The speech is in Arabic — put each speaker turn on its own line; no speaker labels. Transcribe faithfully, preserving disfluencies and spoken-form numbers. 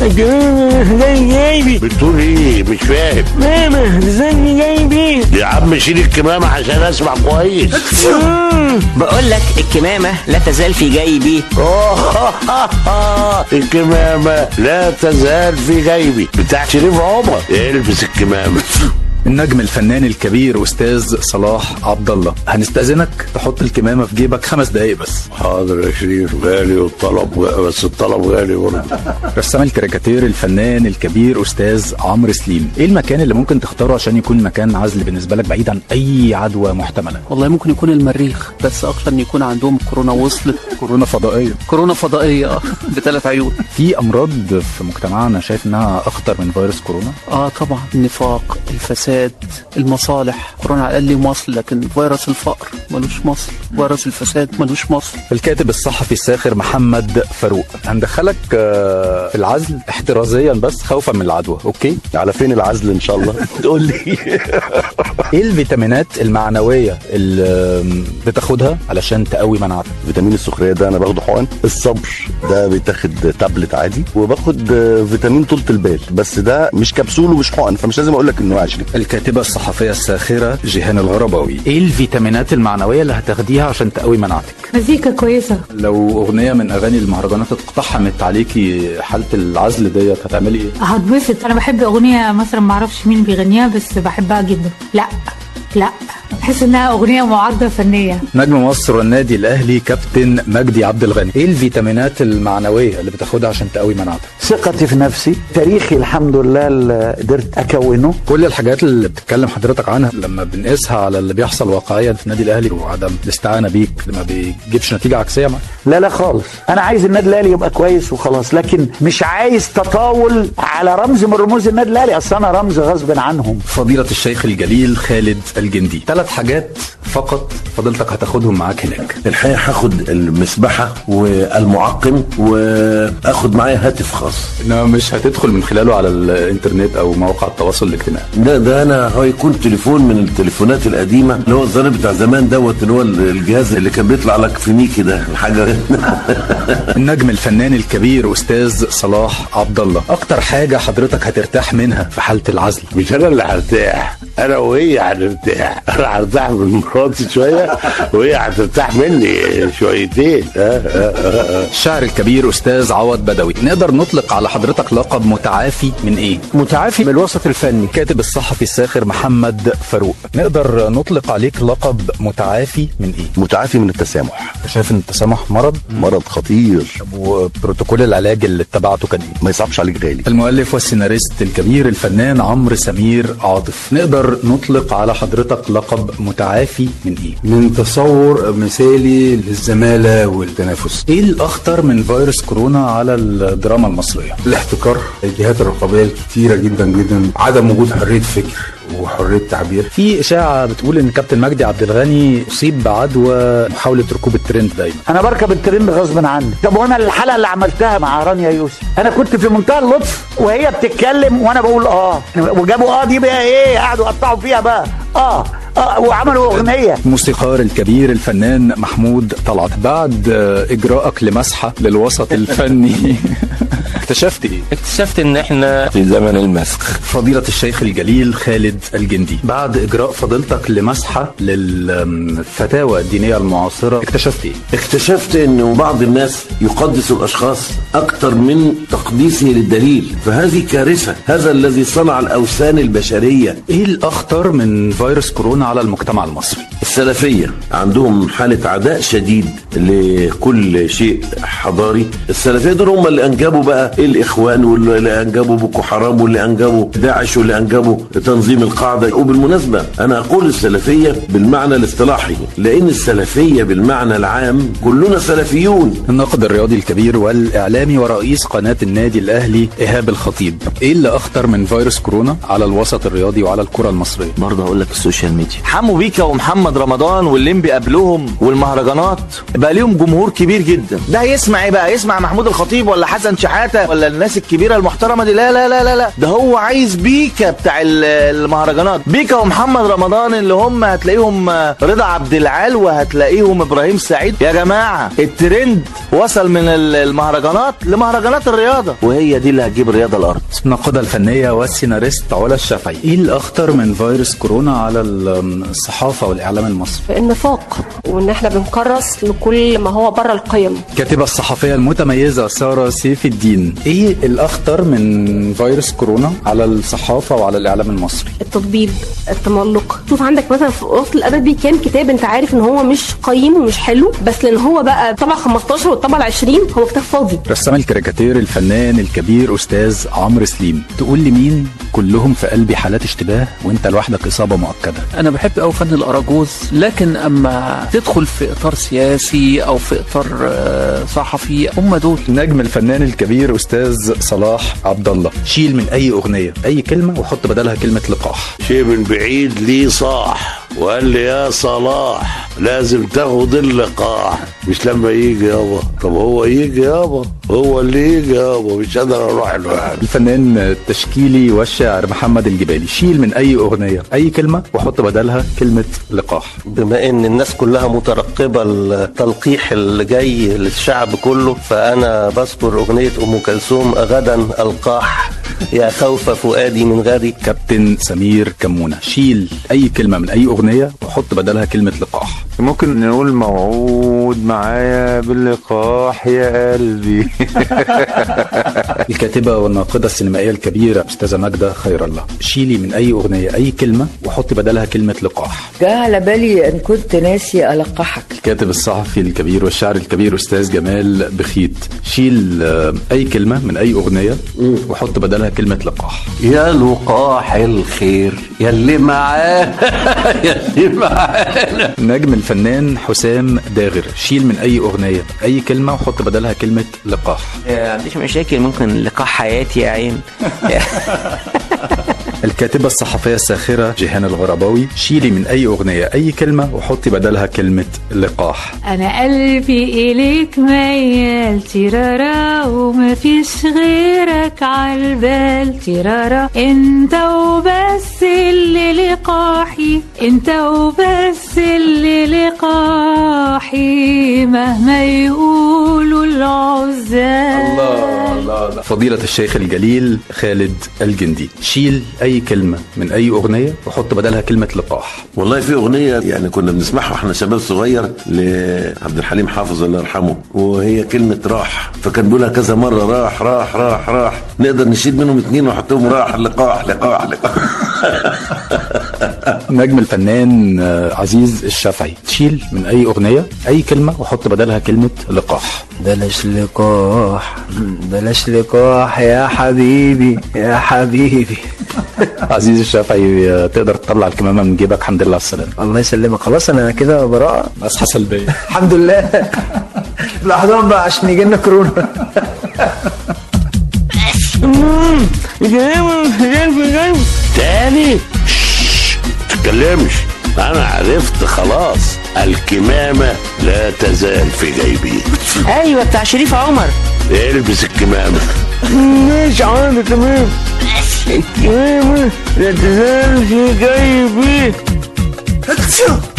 الكمامة زي جايبي.
بتقول ايه؟ مش فاهم.
ماما زي جايبي.
يا عم شيل الكمامة عشان اسمع كويس.
بقول لك الكمامة لا تزال في جيبي.
الكمامة لا تزال في جيبي بتاع شريف عمر. البس الكمامة.
النجم الفنان الكبير استاذ صلاح عبد الله، هنستأذنك تحط الكمامة في جيبك خمس دقايق بس.
حاضر يا شريف، غالي والطلب بس الطلب غالي برضه.
رسام الكاريكاتير الفنان الكبير استاذ عمرو سليم، ايه المكان اللي ممكن تختاره عشان يكون مكان عزل بالنسبة لك بعيد عن اي عدوى محتملة؟
والله ممكن يكون المريخ، بس اكتر ان يكون عندهم كورونا وصلت.
كورونا فضائية.
كورونا فضائية بثلاث عيون.
في امراض في مجتمعنا شايف انها اخطر من فيروس كورونا؟
اه طبعا، النفاق، الفساد، المصالح. كورونا على الاقل مصل، لكن فيروس الفقر ملوش مصل، فيروس الفساد ملوش مصل.
الكاتب الصحفي الساخر محمد فاروق، هندخلك في العزل احترازيا بس خوفا من العدوى، اوكي؟
على فين العزل ان شاء الله؟
تقول لي ايه الفيتامينات المعنويه اللي بتاخدها علشان تقوي مناعتك؟
فيتامين السكريه ده انا باخده حقن، الصبر ده بيتاخد تابلت عادي، وباخد فيتامين طولة البال، بس ده مش كبسول ومش حقن، فمش لازم اقول لك انه عشري.
الكاتبه الصحفيه الساخره جيهان الغرباوي، ايه الفيتامينات المعنويه اللي هتاخديها عشان تقوي مناعتك؟
مزيكا كويسه.
لو اغنيه من اغاني المهرجانات اقتحمت عليكي حاله العزل ديت هتعملي ايه؟
هتبسط. انا بحب اغنيه مثلا ما اعرفش مين بيغنيها بس بحبها جدا. لا لا بحس انها اغنيه معارضه فنيه.
نجم مصر والنادي الاهلي كابتن مجدي عبد الغني، ايه الفيتامينات المعنويه اللي بتاخدها عشان تقوي مناعتك؟
ثقتي في نفسي، تاريخي الحمد لله اللي قدرت اكونه.
كل الحاجات اللي بتتكلم حضرتك عنها لما بنقيسها على اللي بيحصل واقعيا في النادي الاهلي وعدم الاستعانه بيك ما بيجيبش نتيجه عكسيه معاك؟
لا لا خالص، انا عايز النادي الاهلي يبقى كويس وخلاص، لكن مش عايز تطاول على رمز من رموز النادي الاهلي، اصل انا رمز غصب عنهم.
فضيله الشيخ الجليل خالد الجندي، ثلاث حاجات فقط فضلتك هتاخدهم معاك هناك.
الحقيقه هاخد المسبحه والمعقم واخد معايا هاتف خاص.
انما مش هتدخل من خلاله على الانترنت او مواقع التواصل الاجتماعي.
ده ده انا هيكون تليفون من التليفونات القديمه اللي هو الظاهر بتاع زمان دوت، اللي هو الجهاز اللي كان بيطلع لك في ميكي ده حاجه.
النجم الفنان الكبير استاذ صلاح عبد الله، اكتر حاجه حضرتك هترتاح منها في حاله العزل؟
مش انا اللي هرتاح، انا وهي هنرتاح. انا هرتاح من مراتي شويه وهي هترتاح مني شويتين.
الشاعر الكبير استاذ عوض بدوي، نقدر نطلق على حضرتك لقب متعافي من ايه؟
متعافي من الوسط الفني.
كاتب الصحفي الساخر محمد فاروق، نقدر نطلق عليك لقب متعافي من ايه؟
متعافي من التسامح.
شايف ان التسامح مرض؟
مرض خطير.
وبروتوكول العلاج اللي اتبعته كان ايه؟
ما يصعبش عليك غالي.
المؤلف والسيناريست الكبير الفنان عمرو سمير عاطف، نقدر نطلق على حضرتك لقب متعافي من ايه؟
من تصور مثالي للزمالة والتنافس.
ايه الاخطر من فيروس كورونا على الدراما المصرية؟
الاحتكار، الجهات الرقابية الكتيرة جدا جدا، عدم وجود حرية فكر وحريه تعبير.
في اشاعه بتقول ان كابتن مجدي عبد الغني اصيب بعدوى محاوله ركوب الترند دايما.
انا بركب الترند غصب عني. طب وانا الحلقه اللي عملتها مع رانيا يوسف انا كنت في منتهى اللطف وهي بتتكلم وانا بقول اه، وجابوا اه دي بقى ايه، قعدوا يقطعوا فيها بقى اه اه وعملوا اغنيه.
الموسيقار الكبير الفنان محمود طلعت، بعد اجراءك لمسحه للوسط الفني اكتشفت ايه؟
اكتشفت ان احنا في زمن المسخ.
فضيلة الشيخ الجليل خالد الجندي، بعد اجراء فضيلتك لمسحة للفتاوى الدينية المعاصرة اكتشفت ايه؟
اكتشفت ان بعض الناس يقدس الاشخاص اكتر من تقديسه للدليل، فهذه كارثة. هذا الذي صنع الاوثان البشرية.
ايه الاخطر من فيروس كورونا على المجتمع المصري؟
السلفية عندهم حالة عداء شديد لكل شيء حضاري. السلفية دول هم اللي انجبوا بقى الاخوان، واللي انجبوا بوكو حرام، واللي انجبوا داعش، واللي انجبوا تنظيم القاعده. وبالمناسبه انا اقول السلفيه بالمعنى الاصطلاحي، لان السلفيه بالمعنى العام كلنا سلفيون.
الناقد الرياضي الكبير والاعلامي ورئيس قناه النادي الاهلي ايهاب الخطيب، ايه اللي اخطر من فيروس كورونا على الوسط الرياضي وعلى الكره المصريه؟
برضه هقول لك السوشيال ميديا. حمو بيكا ومحمد رمضان والليمبي قبلهم والمهرجانات بقى ليهم جمهور كبير جدا. ده يسمع ايه بقى؟ يسمع محمود الخطيب ولا حسن شحاته الجميله ولا الناس الكبيره المحترمه دي، لا لا لا لا لا، ده هو عايز بيكا بتاع المهرجانات، بيكا ومحمد رمضان اللي هم هتلاقيهم رضا عبد العال وهتلاقيهم ابراهيم سعيد. يا جماعه الترند وصل من المهرجانات لمهرجانات الرياضه، وهي دي اللي هتجيب الرياضه الارض.
الناقده الفنيه والسيناريست علا الشافعي، ايه الاخطر من فيروس كورونا على الصحافه والاعلام المصري؟
النفاق، وان احنا بنكرس لكل ما هو بره القيم.
الكاتبه الصحفيه المتميزه ساره سيف الدين، ايه الاخطر من فيروس كورونا على الصحافه وعلى الاعلام المصري؟
التطبيل، التملق. شوف عندك مثلا في الوسط الادبي كان كتاب انت عارف ان هو مش قيم ومش حلو، بس لان هو بقى طبع خمستاشر والطبع عشرين هو كتاب فاضي.
رسام الكاريكاتير الفنان الكبير استاذ عمرو سليم، تقول لي مين كلهم في قلبي حالات اشتباه وانت لوحدك اصابه مؤكده؟
انا بحب قوي فن الاراجوز، لكن اما تدخل في اطار سياسي او في اطار صحفي هم دول.
نجم الفنان الكبير استاذ صلاح عبد الله، شيل من اي اغنيه اي كلمه وحط بدلها كلمه لقاح.
شيء من بعيد ليه صاح وقال لي يا صلاح لازم تاخد اللقاح، مش لما يجي يابا. طب هو يجي يابا، هو اللي يجي يابا، مش قادر اروح لوحدي.
الفنان التشكيلي والشاعر محمد الجبالي، شيل من اي اغنيه اي كلمه وحط بدلها كلمه لقاح.
بما ان الناس كلها مترقبه التلقيح اللي جاي للشعب كله، فانا بذكر اغنيه ام كلثوم غدا القاح يا خوف فؤادي من غدي.
كابتن سمير كمونه، شيل اي كلمه من اي اغنيه وحط بدلها كلمه لقاح.
ممكن نقول موعود معايا باللقاح يا قلبي.
الكاتبه والناقده السينمائيه الكبيره استاذه ماجده خير الله، شيلي من اي اغنيه اي كلمه وحط بدلها كلمه لقاح.
جاء على بالي ان كنت ناسي القحك.
الكاتب الصحفي الكبير والشاعر الكبير استاذ جمال بخيت، شيل اي كلمه من اي اغنيه وحط بدلها كلمه لقاح.
يا لقاح الخير يلي معاه يلي معانا.
نجم الفنان حسام داغر، شيل من اي اغنيه اي كلمه وحط بدلها كلمه لقاح.
ما عنديش مشاكل، ممكن لقاح حياتي يا عين.
الكاتبة الصحفية الساخرة جيهان الغرباوي، شيلي من أي أغنية أي كلمة وحطي بدلها كلمة لقاح.
أنا قلبي إليك ميال تيرارا وما فيش غيرك عالبال تيرارا، انت وبس اللي لقاحي، انت وبس اللي لقاحي مهما يقولوا العزال.
الله الله الله. فضيلة الشيخ الجليل خالد الجندي، شيل أي كلمة من أي أغنية وحط بدلها كلمة لقاح.
والله في أغنية يعني كنا بنسمعها واحنا شباب صغير لعبد الحليم حافظ الله يرحمه، وهي كلمة راح، فكان بيقولها كذا مرة راح راح راح راح، نقدر نشيل منهم اتنين ونحطهم راح لقاح لقاح لقاح.
نجم الفنان عزيز الشافعي، تشيل من أي أغنية أي كلمة وحط بدلها كلمة لقاح.
بلاش لقاح بلاش لقاح يا حبيبي يا حبيبي.
عزيز الشافعي، تقدر تطلع الكمامة من جيبك، الحمد لله على السلامة.
الله يسلمك. خلاص أنا كده براءة،
أصحى سلبية.
الحمد لله. الأحضان بقى عشان يجي لنا كورونا.
تاني تتكلمش، انا عرفت خلاص، الكمامة لا تزال في جيبي.
ايوه بتاع شريف عمر.
البس الكمامة.
مش عارف تمام. الكمامة لا تزال في جيبي.